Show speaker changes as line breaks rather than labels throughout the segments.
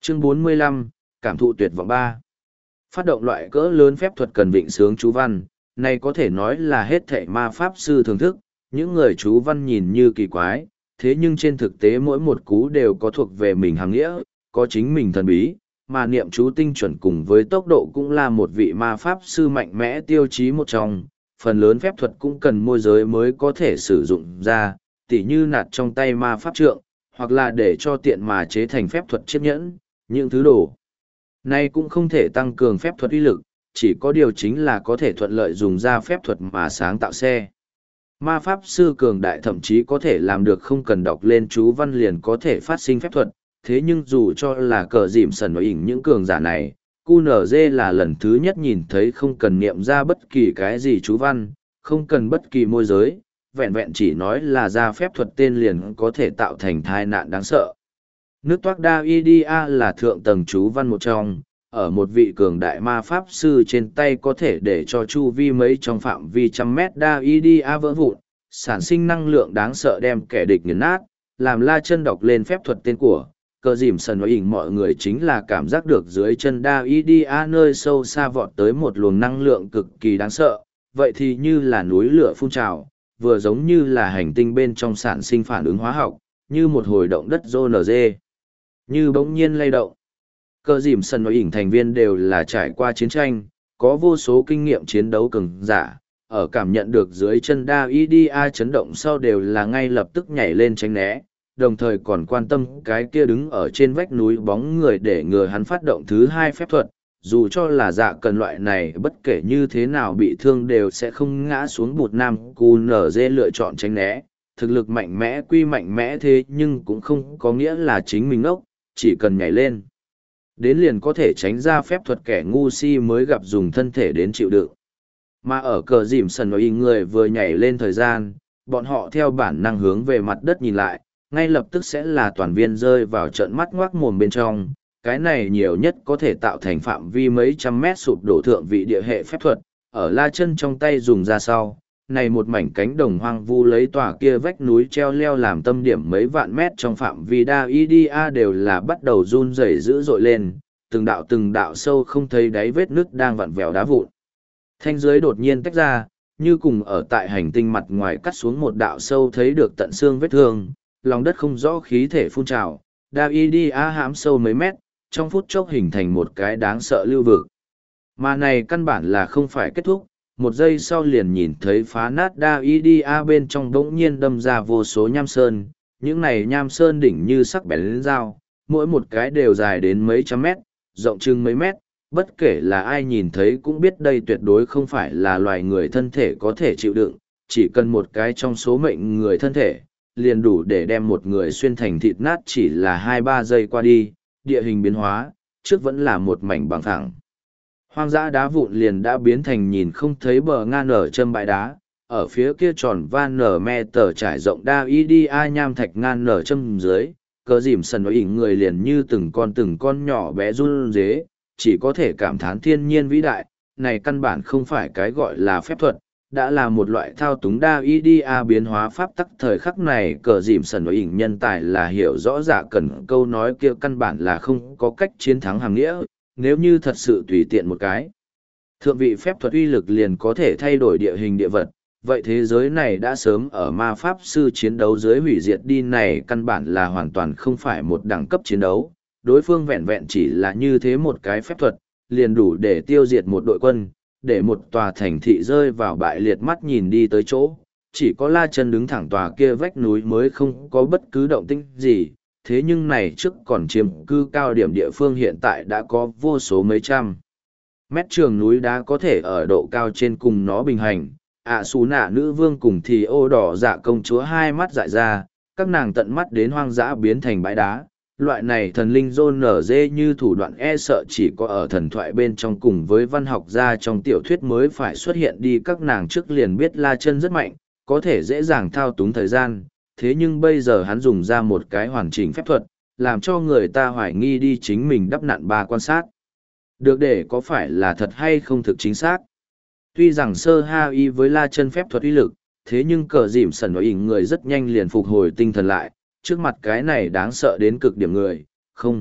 Chương 45, Cảm thụ tuyệt vọng 3. Phát động loại cỡ lớn phép thuật cần vịnh sướng chú văn, này có thể nói là hết thảy ma pháp sư thưởng thức, những người chú văn nhìn như kỳ quái, thế nhưng trên thực tế mỗi một cú đều có thuộc về mình hàng nghĩa, có chính mình thần bí, mà niệm chú tinh chuẩn cùng với tốc độ cũng là một vị ma pháp sư mạnh mẽ tiêu chí một trong, phần lớn phép thuật cũng cần môi giới mới có thể sử dụng ra, tỉ như nạt trong tay ma pháp trượng, hoặc là để cho tiện mà chế thành phép thuật chiếc nhẫn, những thứ đồ. Này cũng không thể tăng cường phép thuật uy lực, chỉ có điều chính là có thể thuận lợi dùng ra phép thuật mà sáng tạo xe. Ma pháp sư cường đại thậm chí có thể làm được không cần đọc lên chú văn liền có thể phát sinh phép thuật, thế nhưng dù cho là cờ dìm sần và ỉn những cường giả này, QNZ là lần thứ nhất nhìn thấy không cần niệm ra bất kỳ cái gì chú văn, không cần bất kỳ môi giới, vẹn vẹn chỉ nói là ra phép thuật tên liền có thể tạo thành tai nạn đáng sợ. Nước toác đa Idia là thượng tầng chú văn một trong, ở một vị cường đại ma pháp sư trên tay có thể để cho chu vi mấy trong phạm vi trăm mét đa Idia vỡ vụn, sản sinh năng lượng đáng sợ đem kẻ địch nghiền nát, làm La Chân đọc lên phép thuật tên của cờ dìm sần và ỉn mọi người chính là cảm giác được dưới chân đa Idia nơi sâu xa vọt tới một luồng năng lượng cực kỳ đáng sợ, vậy thì như là núi lửa phun trào, vừa giống như là hành tinh bên trong sản sinh phản ứng hóa học, như một hồi động đất RNG, như bỗng nhiên lay động. Cờ dìm sân nói ỉn thành viên đều là trải qua chiến tranh, có vô số kinh nghiệm chiến đấu cường giả, ở cảm nhận được dưới chân đa Idia chấn động sau đều là ngay lập tức nhảy lên tránh né, đồng thời còn quan tâm cái kia đứng ở trên vách núi bóng người để ngừa hắn phát động thứ hai phép thuật, dù cho là dạ cần loại này bất kể như thế nào bị thương đều sẽ không ngã xuống bụt nam QNZ lựa chọn tránh né. Thực lực mạnh mẽ quy mạnh mẽ thế nhưng cũng không có nghĩa là chính mình ốc, chỉ cần nhảy lên đến liền có thể tránh ra phép thuật kẻ ngu si mới gặp dùng thân thể đến chịu đựng. Mà ở cờ dìm sần nói người vừa nhảy lên thời gian, bọn họ theo bản năng hướng về mặt đất nhìn lại, ngay lập tức sẽ là toàn viên rơi vào trận mắt ngoác mồm bên trong. Cái này nhiều nhất có thể tạo thành phạm vi mấy trăm mét sụp đổ thượng vị địa hệ phép thuật, ở La Chân trong tay dùng ra sau. Này một mảnh cánh đồng hoang vu lấy tòa kia vách núi treo leo làm tâm điểm mấy vạn mét trong phạm vi đa Idia đều là bắt đầu run rẩy dữ dội lên, từng đạo sâu không thấy đáy vết nứt đang vặn vẹo đá vụn. Thanh dưới đột nhiên tách ra, như cùng ở tại hành tinh mặt ngoài cắt xuống một đạo sâu thấy được tận xương vết thương, lòng đất không rõ khí thể phun trào, đa Idia hãm sâu mấy mét, trong phút chốc hình thành một cái đáng sợ lưu vực. Mà này căn bản là không phải kết thúc. Một giây sau liền nhìn thấy phá nát đa Idia bên trong đống nhiên đâm ra vô số nham sơn, những này nham sơn đỉnh như sắc bén lên dao, mỗi một cái đều dài đến mấy trăm mét, rộng chừng mấy mét, bất kể là ai nhìn thấy cũng biết đây tuyệt đối không phải là loài người thân thể có thể chịu đựng, chỉ cần một cái trong số mệnh người thân thể, liền đủ để đem một người xuyên thành thịt nát chỉ là 2-3 giây qua đi, địa hình biến hóa, trước vẫn là một mảnh bằng phẳng. Hoang dã đá vụn liền đã biến thành nhìn không thấy bờ ngang nở châm bãi đá, ở phía kia tròn van nở me tờ trải rộng đa Idia nham thạch ngang nở châm dưới, cờ dìm sần nói ỉn người liền như từng con nhỏ bé run rế, chỉ có thể cảm thán thiên nhiên vĩ đại, này căn bản không phải cái gọi là phép thuật, đã là một loại thao túng đa Idia biến hóa pháp tắc thời khắc này cờ dìm sần nói ỉn nhân tài là hiểu rõ dạ cần câu nói kia căn bản là không có cách chiến thắng hàng nghĩa. Nếu như thật sự tùy tiện một cái, thượng vị phép thuật uy lực liền có thể thay đổi địa hình địa vật, vậy thế giới này đã sớm ở ma pháp sư chiến đấu dưới hủy diệt đi này căn bản là hoàn toàn không phải một đẳng cấp chiến đấu, đối phương vẹn vẹn chỉ là như thế một cái phép thuật, liền đủ để tiêu diệt một đội quân, để một tòa thành thị rơi vào bại liệt mắt nhìn đi tới chỗ, chỉ có La Chân đứng thẳng tòa kia vách núi mới không có bất cứ động tĩnh gì. Thế nhưng này trước còn chiếm cư cao điểm địa phương hiện tại đã có vô số mấy trăm mét trường núi đá có thể ở độ cao trên cùng nó bình hành. Xù nạ nữ vương cùng thì ô đỏ dạ công chúa hai mắt dại ra, các nàng tận mắt đến hoang dã biến thành bãi đá. Loại này thần linh rôn nở dê như thủ đoạn e sợ chỉ có ở thần thoại bên trong cùng với văn học gia trong tiểu thuyết mới phải xuất hiện đi. Các nàng trước liền biết La Chân rất mạnh, có thể dễ dàng thao túng thời gian. Thế nhưng bây giờ hắn dùng ra một cái hoàn chỉnh phép thuật, làm cho người ta hoài nghi đi chính mình đắp nặn ba quan sát. Được để có phải là thật hay không thực chính xác. Tuy rằng sơ ha y với La Chân phép thuật uy lực, thế nhưng cờ dìm sần nói ỉn người rất nhanh liền phục hồi tinh thần lại, trước mặt cái này đáng sợ đến cực điểm người, không,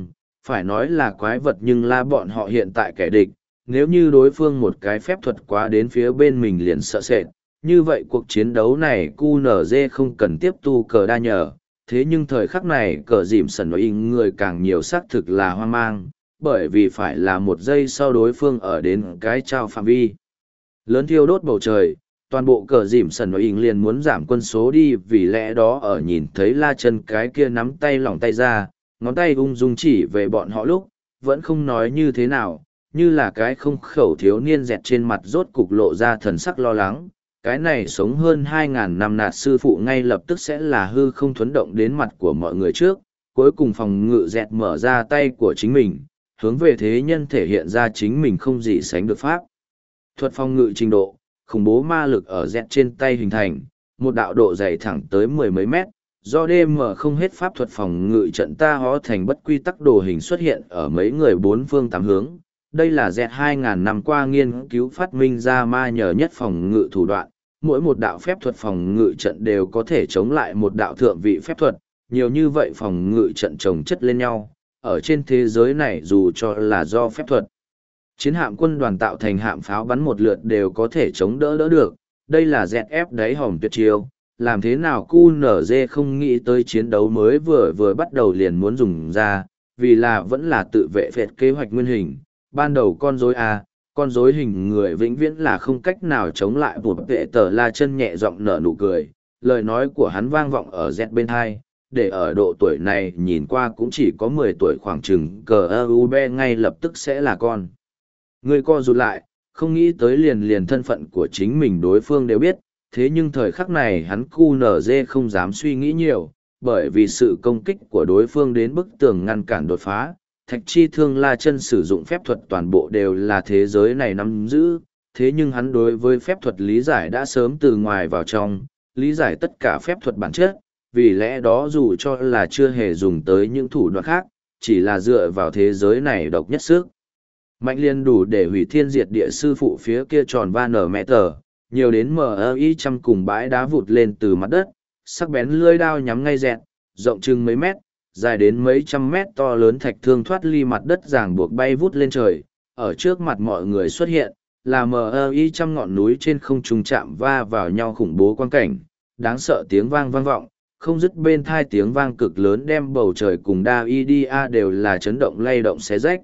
Phải nói là quái vật nhưng là bọn họ hiện tại kẻ địch, nếu như đối phương một cái phép thuật quá đến phía bên mình liền sợ sệt, như vậy cuộc chiến đấu này QNZ không cần tiếp tu cờ đa nhờ. Thế nhưng thời khắc này cờ dìm sần nói người càng nhiều xác thực là hoang mang, bởi vì phải là một giây sau đối phương ở đến cái trao phạm vi lớn thiêu đốt bầu trời. Toàn bộ cờ dìm sần nói liền muốn giảm quân số đi, vì lẽ đó ở nhìn thấy la chân cái kia nắm tay lỏng tay ra, ngón tay ung dung chỉ về bọn họ lúc, vẫn không nói như thế nào, như là cái không khẩu thiếu niên dẹt trên mặt rốt cục lộ ra thần sắc lo lắng. Cái này sống hơn 2.000 năm nạt sư phụ ngay lập tức sẽ là hư không thuấn động đến mặt của mọi người trước, cuối cùng phòng ngự dẹt mở ra tay của chính mình, hướng về thế nhân thể hiện ra chính mình không gì sánh được pháp. Thuật phòng ngự trình độ, khủng bố ma lực ở dẹt trên tay hình thành, một đạo độ dày thẳng tới mười mấy mét, do đêm mở không hết pháp thuật phòng ngự trận ta hóa thành bất quy tắc đồ hình xuất hiện ở mấy người bốn phương tám hướng. Đây là dẹt 2.000 năm qua nghiên cứu phát minh ra ma nhờ nhất phòng ngự thủ đoạn, mỗi một đạo phép thuật phòng ngự trận đều có thể chống lại một đạo thượng vị phép thuật, nhiều như vậy phòng ngự trận chồng chất lên nhau, ở trên thế giới này dù cho là do phép thuật. Chiến hạm quân đoàn tạo thành hạm pháo bắn một lượt đều có thể chống đỡ được, đây là dẹt ép đáy hòm tuyệt chiêu, làm thế nào QNZ không nghĩ tới chiến đấu mới vừa bắt đầu liền muốn dùng ra, vì là vẫn là tự vệ phệt kế hoạch nguyên hình, ban đầu con rối A. Con rối hình người vĩnh viễn là không cách nào chống lại một vệ tờ la chân nhẹ giọng nở nụ cười, lời nói của hắn vang vọng ở dẹt bên hai, để ở độ tuổi này nhìn qua cũng chỉ có 10 tuổi khoảng chừng CUB ngay lập tức sẽ là con. Người co rụt lại, không nghĩ tới liền thân phận của chính mình đối phương đều biết, thế nhưng thời khắc này hắn QNZ không dám suy nghĩ nhiều, bởi vì sự công kích của đối phương đến bức tường ngăn cản đột phá. Thạch chi thương la chân sử dụng phép thuật toàn bộ đều là thế giới này nắm giữ, thế nhưng hắn đối với phép thuật lý giải đã sớm từ ngoài vào trong, lý giải tất cả phép thuật bản chất, vì lẽ đó dù cho là chưa hề dùng tới những thủ đoạn khác, chỉ là dựa vào thế giới này độc nhất sức. Mạnh liên đủ để hủy thiên diệt địa sư phụ phía kia tròn va nở mẹ tờ, nhiều đến MI trăm cùng bãi đá vụt lên từ mặt đất, sắc bén lưỡi đao nhắm ngay dẹt, rộng chừng mấy mét, dài đến mấy trăm mét to lớn thạch thương thoát ly mặt đất ràng buộc bay vút lên trời, ở trước mặt mọi người xuất hiện, là MI trăm ngọn núi trên không trung chạm va vào nhau khủng bố quang cảnh, đáng sợ tiếng vang vang vọng, không dứt bên thai tiếng vang cực lớn đem bầu trời cùng Daidia đều là chấn động lay động xé rách.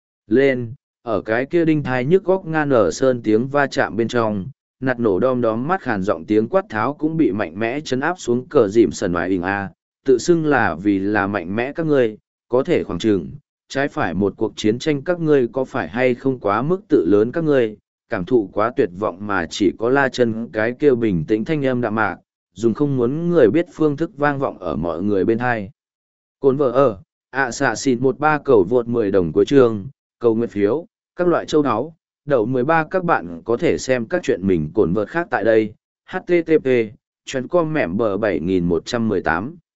Lên, ở cái kia đinh thai nhức góc ngan ở sơn tiếng va chạm bên trong, nạt nổ đom đóm mắt khàn giọng tiếng quát tháo cũng bị mạnh mẽ chấn áp xuống cờ dìm sần ngoài hình A, tự xưng là vì là mạnh mẽ các ngươi, có thể khoảng chừng, trái phải một cuộc chiến tranh các ngươi có phải hay không quá mức tự lớn các ngươi, cảm thụ quá tuyệt vọng mà chỉ có la chân cái kêu bình tĩnh thanh âm đạm mạc, dùng không muốn người biết phương thức vang vọng ở mọi người bên hai. Cồn vợ ở, xạ xịn 13 cầu vượt 10 đồng cuối chương, cầu nguyện phiếu, các loại châu áo, đậu 13 các bạn có thể xem các chuyện mình cồn vợt khác tại đây, http, chuyến com mẻm bờ 7118.